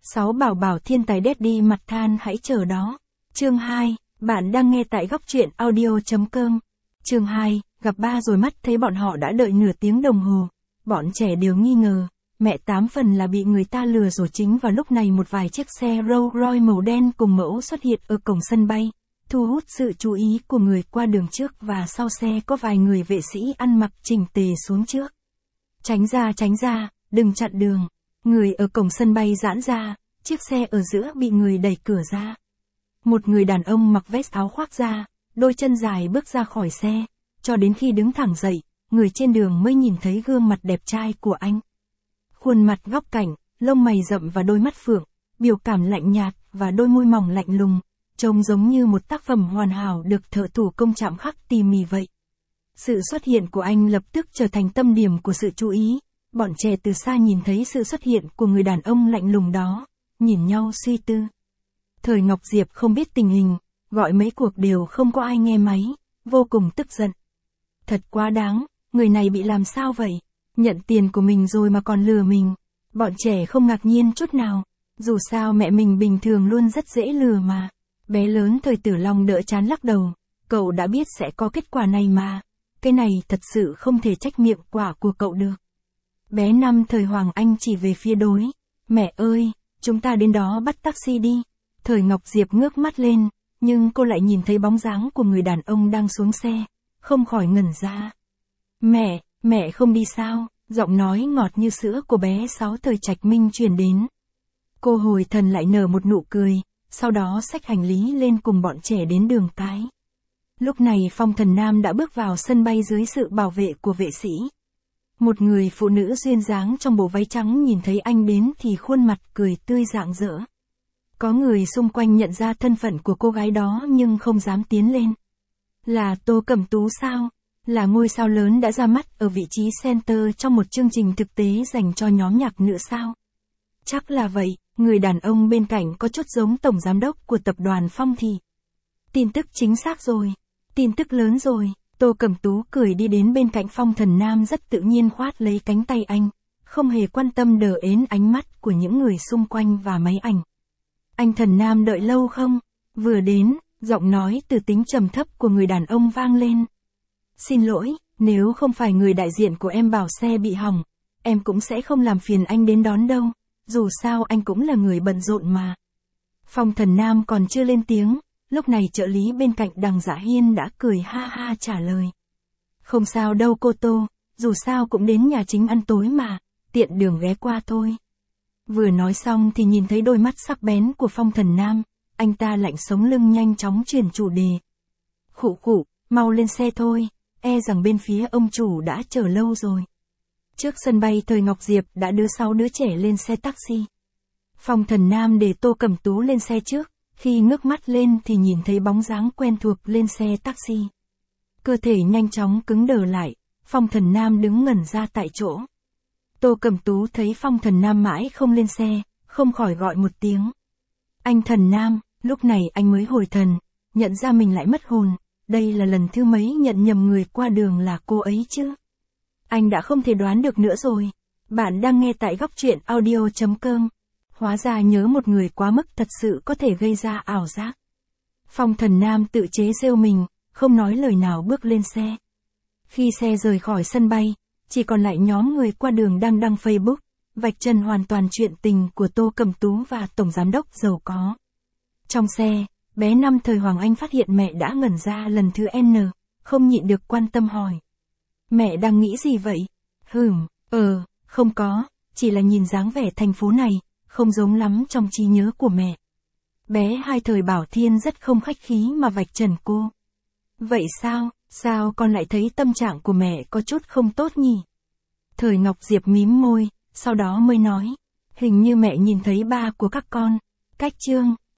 6 bảo bảo thiên tài daddy mặt than hãy chờ đó. Chương 2, bạn đang nghe tại góc truyện audio.com. Chương 2, gặp ba rồi mắt thấy bọn họ đã đợi nửa tiếng đồng hồ. Bọn trẻ đều nghi ngờ, mẹ 8 phần là bị người ta lừa rồi. Chính vào lúc này một vài chiếc xe Rolls Royce màu đen cùng mẫu xuất hiện ở cổng sân bay, thu hút sự chú ý của người qua đường trước và sau xe có vài người vệ sĩ ăn mặc chỉnh tề xuống trước. Tránh ra, đừng chặn đường. Người ở cổng sân bay giãn ra, chiếc xe ở giữa bị người đẩy cửa ra. Một người đàn ông mặc vest áo khoác ra, đôi chân dài bước ra khỏi xe, cho đến khi đứng thẳng dậy, người trên đường mới nhìn thấy gương mặt đẹp trai của anh. Khuôn mặt góc cạnh, lông mày rậm và đôi mắt phượng, biểu cảm lạnh nhạt và đôi môi mỏng lạnh lùng, trông giống như một tác phẩm hoàn hảo được thợ thủ công chạm khắc tỉ mỉ vậy. Sự xuất hiện của anh lập tức trở thành tâm điểm của sự chú ý. Bọn trẻ từ xa nhìn thấy sự xuất hiện của người đàn ông lạnh lùng đó, nhìn nhau suy tư. Thời Ngọc Diệp không biết tình hình, gọi mấy cuộc đều không có ai nghe máy, vô cùng tức giận. Thật quá đáng, người này bị làm sao vậy? Nhận tiền của mình rồi mà còn lừa mình. Bọn trẻ không ngạc nhiên chút nào, dù sao mẹ mình bình thường luôn rất dễ lừa mà. Bé lớn Thời Tử Long đỡ chán lắc đầu, cậu đã biết sẽ có kết quả này mà. Cái này thật sự không thể trách miệng quả của cậu được. Bé Năm Thời Hoàng Anh chỉ về phía đối. Mẹ ơi, chúng ta đến đó bắt taxi đi. Thời Ngọc Diệp ngước mắt lên, nhưng cô lại nhìn thấy bóng dáng của người đàn ông đang xuống xe, không khỏi ngẩn ra. Mẹ không đi sao? Giọng nói ngọt như sữa của bé Sáu Thời Trạch Minh truyền đến. Cô hồi thần lại nở một nụ cười, sau đó xách hành lý lên cùng bọn trẻ đến đường cái. Lúc này Phong Thần Nam đã bước vào sân bay dưới sự bảo vệ của vệ sĩ. Một người phụ nữ duyên dáng trong bộ váy trắng nhìn thấy anh đến thì khuôn mặt cười tươi rạng rỡ. Có người xung quanh nhận ra thân phận của cô gái đó nhưng không dám tiến lên. Là Tô Cẩm Tú sao? Là ngôi sao lớn đã ra mắt ở vị trí center trong một chương trình thực tế dành cho nhóm nhạc nữ sao? Chắc là vậy, người đàn ông bên cạnh có chút giống tổng giám đốc của tập đoàn Phong Thị. Tin tức chính xác rồi, tin tức lớn rồi. Tô Cẩm Tú cười đi đến bên cạnh Phong Thần Nam rất tự nhiên khoát lấy cánh tay anh, không hề quan tâm đờ ến ánh mắt của những người xung quanh và máy ảnh. Anh Thần Nam đợi lâu không? Vừa đến, giọng nói từ tính trầm thấp của người đàn ông vang lên. Xin lỗi, nếu không phải người đại diện của em bảo xe bị hỏng, em cũng sẽ không làm phiền anh đến đón đâu, dù sao anh cũng là người bận rộn mà. Phong Thần Nam còn chưa lên tiếng. Lúc này trợ lý bên cạnh Đằng Dạ Hiên đã cười ha ha trả lời. Không sao đâu cô Tô, dù sao cũng đến nhà chính ăn tối mà, tiện đường ghé qua thôi. Vừa nói xong thì nhìn thấy đôi mắt sắc bén của Phong Thần Nam, anh ta lạnh sống lưng nhanh chóng chuyển chủ đề. Khụ, mau lên xe thôi, e rằng bên phía ông chủ đã chờ lâu rồi. Trước sân bay Thời Ngọc Diệp đã đưa 6 đứa trẻ lên xe taxi. Phong Thần Nam để Tô Cẩm Tú lên xe trước. Khi ngước mắt lên thì nhìn thấy bóng dáng quen thuộc lên xe taxi. Cơ thể nhanh chóng cứng đờ lại, Phong Thần Nam đứng ngẩn ra tại chỗ. Tô Cẩm Tú thấy Phong Thần Nam mãi không lên xe, không khỏi gọi một tiếng. Anh Thần Nam, lúc này anh mới hồi thần, nhận ra mình lại mất hồn, đây là lần thứ mấy nhận nhầm người qua đường là cô ấy chứ. Anh đã không thể đoán được nữa rồi. Bạn đang nghe tại góc truyện audio.com. Hóa ra nhớ một người quá mức thật sự có thể gây ra ảo giác. Phong Thần Nam tự chế rêu mình, không nói lời nào bước lên xe. Khi xe rời khỏi sân bay, chỉ còn lại nhóm người qua đường đang đăng Facebook, vạch trần hoàn toàn chuyện tình của Tô Cẩm Tú và Tổng Giám đốc giàu có. Trong xe, bé Năm Thời Hoàng Anh phát hiện mẹ đã ngẩn ra lần thứ N, không nhịn được quan tâm hỏi. Mẹ đang nghĩ gì vậy? Không có, chỉ là nhìn dáng vẻ thành phố này, không giống lắm trong trí nhớ của mẹ. Bé Hai Thời Bảo Thiên rất không khách khí mà vạch trần cô. Vậy sao con lại thấy tâm trạng của mẹ có chút không tốt nhỉ? Thời Ngọc Diệp mím môi, sau đó mới nói. Hình như mẹ nhìn thấy ba của các con, Cách Trương,